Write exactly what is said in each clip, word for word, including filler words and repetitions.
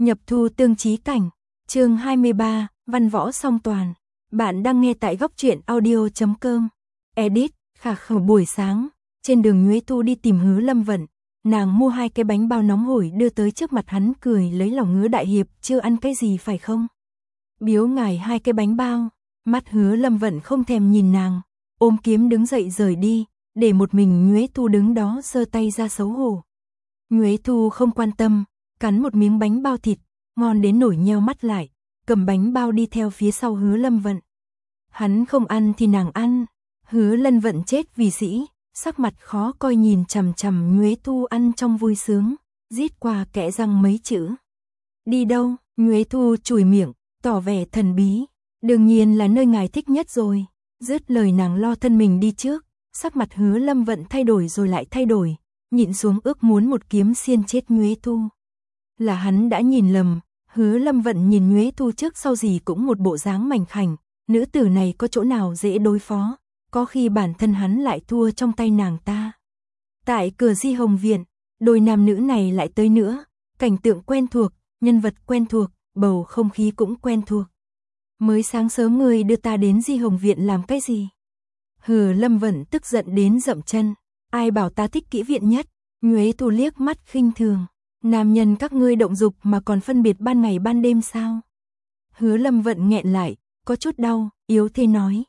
Nhập thu tương chí cảnh, chương hai mươi ba, văn võ song toàn. Bạn đang nghe tại góc truyện audio chấm com. Edit, khả khẩu buổi sáng, trên đường Nhuế Thu đi tìm Hứa Lâm Vận, nàng mua hai cái bánh bao nóng hổi đưa tới trước mặt hắn, cười lấy lòng Hứa đại hiệp, chưa ăn cái gì phải không? Biếu ngài hai cái bánh bao. Mắt Hứa Lâm Vận không thèm nhìn nàng, ôm kiếm đứng dậy rời đi, để một mình Nhuế Thu đứng đó giơ tay ra xấu hổ. Nhuế Thu không quan tâm, cắn một miếng bánh bao thịt, ngon đến nổi nheo mắt lại, cầm bánh bao đi theo phía sau Hứa Lâm Vận. Hắn không ăn thì nàng ăn. Hứa Lâm Vận chết vì sĩ, sắc mặt khó coi nhìn chằm chằm Nhuế Thu ăn trong vui sướng, rít qua kẽ răng mấy chữ. Đi đâu? Nhuế Thu chùi miệng, tỏ vẻ thần bí. Đương nhiên là nơi ngài thích nhất rồi. Dứt lời nàng lo thân mình đi trước, sắc mặt Hứa Lâm Vận thay đổi rồi lại thay đổi, nhịn xuống ước muốn một kiếm xiên chết Nhuế Thu. Là hắn đã nhìn lầm, Hứa Lâm Vận nhìn Nhuế Thu trước sau gì cũng một bộ dáng mảnh khảnh, nữ tử này có chỗ nào dễ đối phó, có khi bản thân hắn lại thua trong tay nàng ta. Tại cửa Di Hồng Viện, đôi nam nữ này lại tới nữa, cảnh tượng quen thuộc, nhân vật quen thuộc, bầu không khí cũng quen thuộc. Mới sáng sớm người đưa ta đến Di Hồng Viện làm cái gì? Hứa Lâm Vận tức giận đến dậm chân, ai bảo ta thích kỹ viện nhất? Nhuế Thu liếc mắt khinh thường, nam nhân các ngươi động dục mà còn phân biệt ban ngày ban đêm sao? Hứa Lâm Vận nghẹn lại, có chút đau, yếu thế nói.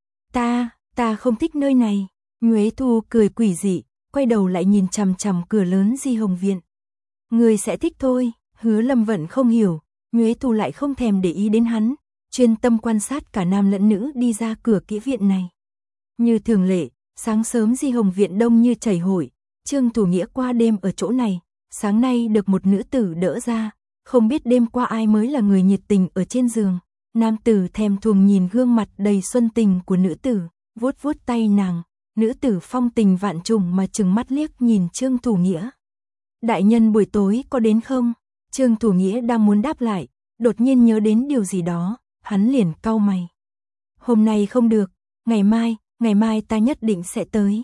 Ta, ta không thích nơi này. Nhuế Thu cười quỷ dị, quay đầu lại nhìn chằm chằm cửa lớn Di Hồng Viện. Người sẽ thích thôi. Hứa Lâm Vận không hiểu, Nhuế Thu lại không thèm để ý đến hắn, chuyên tâm quan sát cả nam lẫn nữ đi ra cửa kỹ viện này. Như thường lệ, sáng sớm Di Hồng Viện đông như chảy hội, Trương Thủ Nghĩa qua đêm ở chỗ này, sáng nay được một nữ tử đỡ ra, không biết đêm qua ai mới là người nhiệt tình ở trên giường. Nam tử thèm thuồng nhìn gương mặt đầy xuân tình của nữ tử, vuốt vuốt tay nàng, nữ tử phong tình vạn trùng mà trừng mắt liếc nhìn Trương Thủ Nghĩa. Đại nhân buổi tối có đến không? Trương Thủ Nghĩa đang muốn đáp lại, đột nhiên nhớ đến điều gì đó, hắn liền cau mày. Hôm nay không được, ngày mai, ngày mai ta nhất định sẽ tới.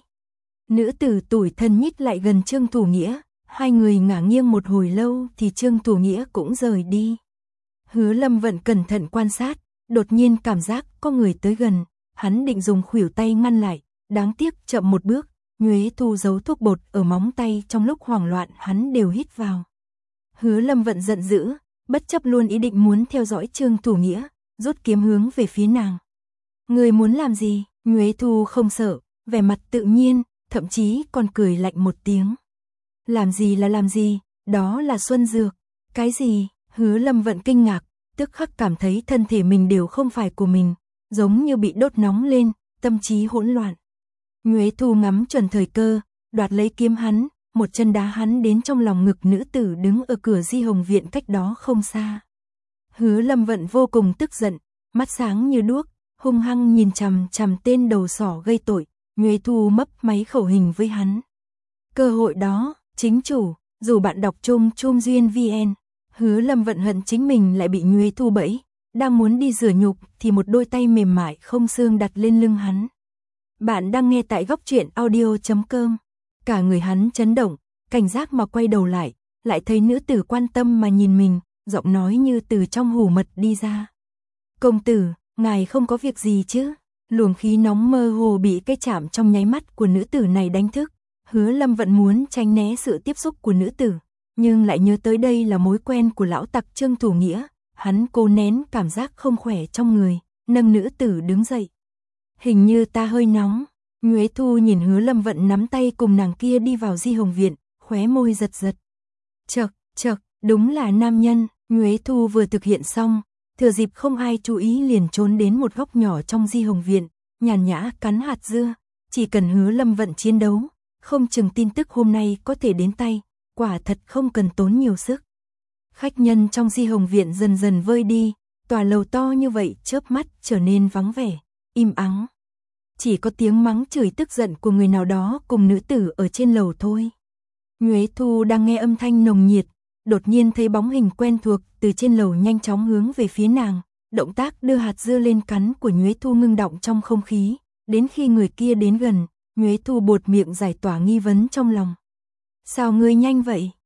Nữ tử tủi thân nhích lại gần Trương Thủ Nghĩa, hai người ngả nghiêng một hồi lâu thì Trương Thủ Nghĩa cũng rời đi. Hứa Lâm Vận cẩn thận quan sát, đột nhiên cảm giác có người tới gần, hắn định dùng khuỷu tay ngăn lại, đáng tiếc chậm một bước, Nhuế Thu giấu thuốc bột ở móng tay, trong lúc hoảng loạn hắn đều hít vào. Hứa Lâm Vận giận dữ, bất chấp luôn ý định muốn theo dõi Trương Thủ Nghĩa, rút kiếm hướng về phía nàng. Người muốn làm gì? Nhuế Thu không sợ, vẻ mặt tự nhiên, thậm chí còn cười lạnh một tiếng. Làm gì là làm gì, đó là xuân dược. Cái gì? Hứa Lâm Vận kinh ngạc, tức khắc cảm thấy thân thể mình đều không phải của mình, giống như bị đốt nóng lên, tâm trí hỗn loạn. Nhuế Thu ngắm chuẩn thời cơ, đoạt lấy kiếm hắn, một chân đá hắn đến trong lòng ngực nữ tử đứng ở cửa Di Hồng Viện cách đó không xa. Hứa Lâm Vận vô cùng tức giận, mắt sáng như đuốc, hung hăng nhìn chằm chằm tên đầu sỏ gây tội. Nhuế Thu mấp máy khẩu hình với hắn. Cơ hội đó, chính chủ, dù bạn đọc chung chung duyên vn. Hứa Lâm Vận hận chính mình lại bị Nhuế Thu bẫy, đang muốn đi rửa nhục thì một đôi tay mềm mại không xương đặt lên lưng hắn. Bạn đang nghe tại góc truyện audio chấm com. Cả người hắn chấn động, cảnh giác mà quay đầu lại, lại thấy nữ tử quan tâm mà nhìn mình, giọng nói như từ trong hủ mật đi ra. Công tử, ngài không có việc gì chứ? Luồng khí nóng mơ hồ bị cái chạm trong nháy mắt của nữ tử này đánh thức. Hứa Lâm Vận muốn tránh né sự tiếp xúc của nữ tử, nhưng lại nhớ tới đây là mối quen của lão tặc Trương Thủ Nghĩa, hắn cố nén cảm giác không khỏe trong người, nâng nữ tử đứng dậy. Hình như ta hơi nóng. Nhuế Thu nhìn Hứa Lâm Vận nắm tay cùng nàng kia đi vào Di Hồng Viện, khóe môi giật giật. Chậc, chậc, đúng là nam nhân. Nhuế Thu vừa thực hiện xong, thừa dịp không ai chú ý liền trốn đến một góc nhỏ trong Di Hồng Viện, nhàn nhã cắn hạt dưa. Chỉ cần Hứa Lâm Vận chiến đấu, không chừng tin tức hôm nay có thể đến tay, quả thật không cần tốn nhiều sức. Khách nhân trong Di Hồng Viện dần dần vơi đi, tòa lầu to như vậy chớp mắt trở nên vắng vẻ, im ắng. Chỉ có tiếng mắng chửi tức giận của người nào đó cùng nữ tử ở trên lầu thôi. Nhuế Thu đang nghe âm thanh nồng nhiệt, đột nhiên thấy bóng hình quen thuộc từ trên lầu nhanh chóng hướng về phía nàng, động tác đưa hạt dưa lên cắn của Nhuế Thu ngưng động trong không khí, đến khi người kia đến gần, Nhuế Thu buột miệng giải tỏa nghi vấn trong lòng. Sao ngươi nhanh vậy?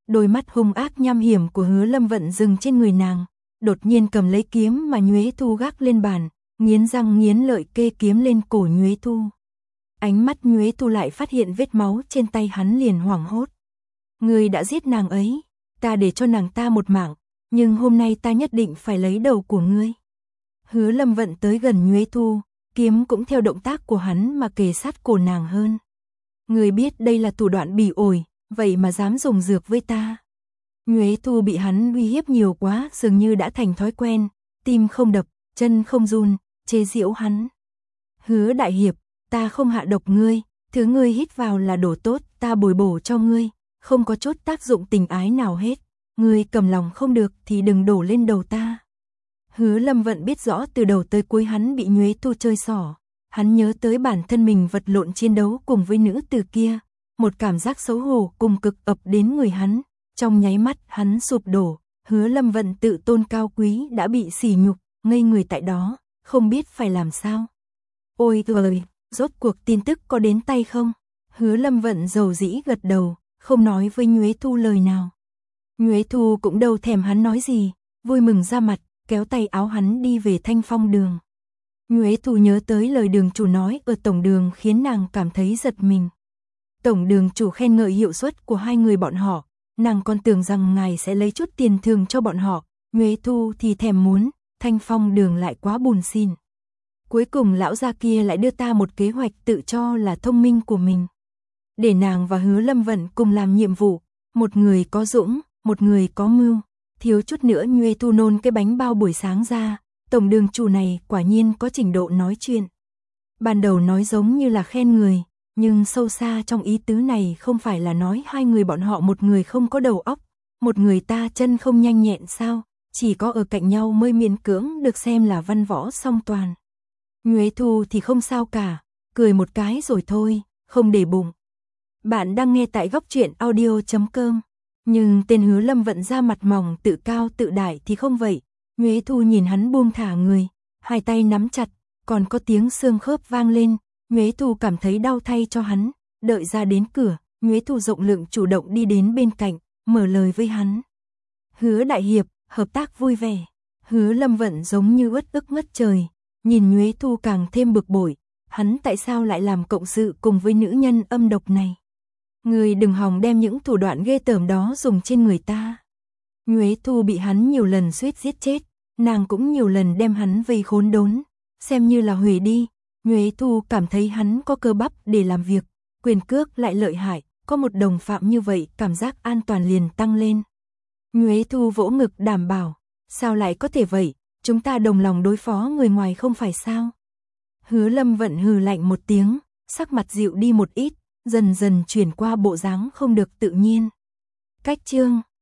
Đôi mắt hung ác nham hiểm của Hứa Lâm Vận dừng trên người nàng, đột nhiên cầm lấy kiếm mà Nhuế Thu gác lên bàn, nghiến răng nghiến lợi kê kiếm lên cổ Nhuế Thu. Ánh mắt Nhuế Thu lại phát hiện vết máu trên tay hắn liền hoảng hốt. Ngươi đã giết nàng ấy, ta để cho nàng ta một mạng, nhưng hôm nay ta nhất định phải lấy đầu của ngươi. Hứa Lâm Vận tới gần Nhuế Thu, kiếm cũng theo động tác của hắn mà kề sát cổ nàng hơn. Ngươi biết đây là thủ đoạn bỉ ổi, vậy mà dám dùng dược với ta. Nhuế Thu bị hắn uy hiếp nhiều quá, dường như đã thành thói quen, tim không đập, chân không run, chế giễu hắn. Hứa đại hiệp, ta không hạ độc ngươi, thứ ngươi hít vào là đồ tốt, ta bồi bổ cho ngươi, không có chút tác dụng tình ái nào hết. Ngươi cầm lòng không được thì đừng đổ lên đầu ta. Hứa Lâm Vận biết rõ từ đầu tới cuối hắn bị Nhuế Thu chơi xỏ. Hắn nhớ tới bản thân mình vật lộn chiến đấu cùng với nữ tử kia. Một cảm giác xấu hổ cùng cực ập đến người hắn. Trong nháy mắt hắn sụp đổ. Hứa Lâm Vận tự tôn cao quý đã bị sỉ nhục, ngây người tại đó, không biết phải làm sao. Ôi trời, rốt cuộc tin tức có đến tay không? Hứa Lâm Vận dầu dĩ gật đầu, không nói với Nhuế Thu lời nào. Nhuế Thu cũng đâu thèm hắn nói gì, vui mừng ra mặt, kéo tay áo hắn đi về Thanh Phong đường. Nhuế Thu nhớ tới lời đường chủ nói ở tổng đường khiến nàng cảm thấy giật mình. Tổng đường chủ khen ngợi hiệu suất của hai người bọn họ, nàng còn tưởng rằng ngài sẽ lấy chút tiền thường cho bọn họ, Nhuế Thu thì thèm muốn, Thanh Phong đường lại quá buồn xin. Cuối cùng lão gia kia lại đưa ta một kế hoạch tự cho là thông minh của mình. Để nàng và Hứa Lâm Vận cùng làm nhiệm vụ, một người có dũng, một người có mưu, thiếu chút nữa Nhuế Thu nôn cái bánh bao buổi sáng ra, tổng đường chủ này quả nhiên có trình độ nói chuyện. Ban đầu nói giống như là khen người, nhưng sâu xa trong ý tứ này không phải là nói hai người bọn họ một người không có đầu óc, một người ta chân không nhanh nhẹn sao, chỉ có ở cạnh nhau mới miễn cưỡng được xem là văn võ song toàn. Nhuế Thu thì không sao cả, cười một cái rồi thôi, không để bụng. Bạn đang nghe tại góc truyện audio chấm com. Nhưng tên Hứa Lâm Vận ra mặt mỏng tự cao tự đại thì không vậy. Nhuế Thu nhìn hắn buông thả người, hai tay nắm chặt, còn có tiếng xương khớp vang lên. Nhuế Thu cảm thấy đau thay cho hắn, đợi ra đến cửa, Nhuế Thu rộng lượng chủ động đi đến bên cạnh, mở lời với hắn. Hứa đại hiệp, hợp tác vui vẻ. Hứa Lâm Vận giống như uất ức ngất trời, nhìn Nhuế Thu càng thêm bực bội, hắn tại sao lại làm cộng sự cùng với nữ nhân âm độc này. Người đừng hòng đem những thủ đoạn ghê tởm đó dùng trên người ta. Nhuế Thu bị hắn nhiều lần suýt giết chết, nàng cũng nhiều lần đem hắn vây khốn đốn, xem như là hủy đi. Nhuế Thu cảm thấy hắn có cơ bắp để làm việc, quyền cước lại lợi hại, có một đồng phạm như vậy cảm giác an toàn liền tăng lên. Nhuế Thu vỗ ngực đảm bảo, sao lại có thể vậy, chúng ta đồng lòng đối phó người ngoài không phải sao. Hứa Lâm Vận hừ lạnh một tiếng, sắc mặt dịu đi một ít, dần dần chuyển qua bộ dáng không được tự nhiên. Cách chương